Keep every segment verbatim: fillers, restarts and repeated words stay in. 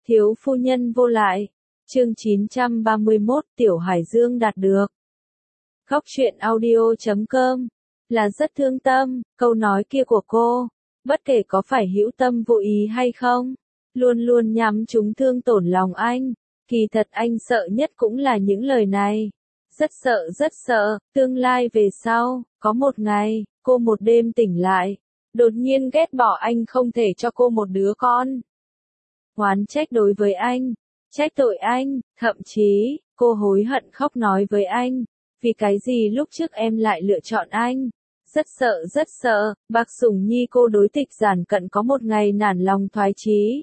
Thiếu phu nhân vô lại. Chương chín trăm ba mươi mốt Tiểu Hải Dương đạt được. Góc truyện audio chấm com là rất thương tâm, câu nói kia của cô, bất kể có phải hữu tâm vô ý hay không, luôn luôn nhắm trúng thương tổn lòng anh. Kỳ thật anh sợ nhất cũng là những lời này. Rất sợ rất sợ, tương lai về sau, có một ngày, cô một đêm tỉnh lại, đột nhiên ghét bỏ anh không thể cho cô một đứa con. Oán trách đối với anh, trách tội anh, thậm chí, cô hối hận khóc nói với anh, vì cái gì lúc trước em lại lựa chọn anh. Rất sợ rất sợ, Bạc Sủng Nhi cô đối Tịch Giản Cận có một ngày nản lòng thoái chí.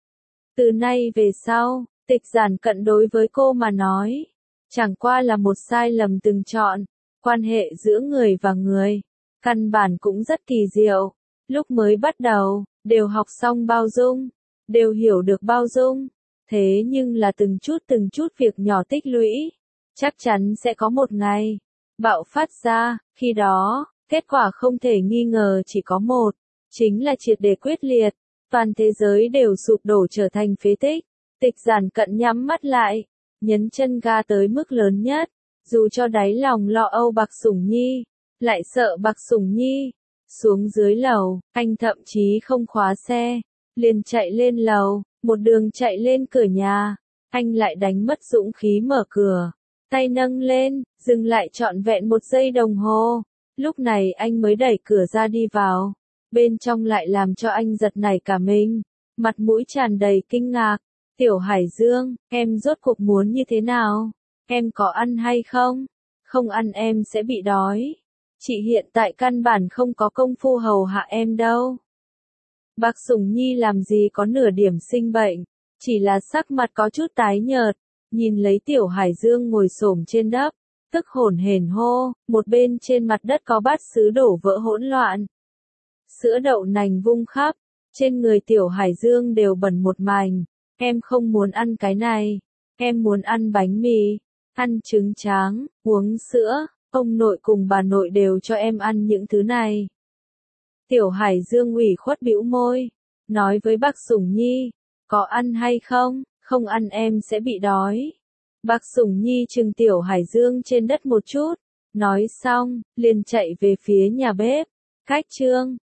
Từ nay về sau, Tịch Giản Cận đối với cô mà nói, chẳng qua là một sai lầm từng chọn. Quan hệ giữa người và người, căn bản cũng rất kỳ diệu. Lúc mới bắt đầu, đều học xong bao dung, đều hiểu được bao dung. Thế nhưng là từng chút từng chút việc nhỏ tích lũy, chắc chắn sẽ có một ngày bạo phát ra. Khi đó, kết quả không thể nghi ngờ chỉ có một, chính là triệt để quyết liệt. Toàn thế giới đều sụp đổ trở thành phế tích. Tịch Giản Cận nhắm mắt lại, nhấn chân ga tới mức lớn nhất, dù cho đáy lòng lo âu Bạc Sủng Nhi, lại sợ Bạc Sủng Nhi. Xuống dưới lầu, anh thậm chí không khóa xe, liền chạy lên lầu, một đường chạy lên cửa nhà. Anh lại đánh mất dũng khí mở cửa, tay nâng lên, dừng lại trọn vẹn một giây đồng hồ. Lúc này anh mới đẩy cửa ra đi vào, bên trong lại làm cho anh giật nảy cả mình, mặt mũi tràn đầy kinh ngạc. Tiểu Hải Dương, em rốt cuộc muốn như thế nào? Em có ăn hay không? Không ăn em sẽ bị đói. Chị hiện tại căn bản không có công phu hầu hạ em đâu. Bạc Sủng Nhi làm gì có nửa điểm sinh bệnh, chỉ là sắc mặt có chút tái nhợt, nhìn lấy Tiểu Hải Dương ngồi xổm trên đất, tức hổn hển hô, một bên trên mặt đất có bát sứ đổ vỡ hỗn loạn. Sữa đậu nành vung khắp, trên người Tiểu Hải Dương đều bẩn một mảnh. Em không muốn ăn cái này, em muốn ăn bánh mì, ăn trứng tráng, uống sữa, ông nội cùng bà nội đều cho em ăn những thứ này. Tiểu Hải Dương ủy khuất bĩu môi, nói với Bạc Sủng Nhi, có ăn hay không, không ăn em sẽ bị đói. Bạc Sủng Nhi trừng Tiểu Hải Dương trên đất một chút, nói xong, liền chạy về phía nhà bếp. Cách trương,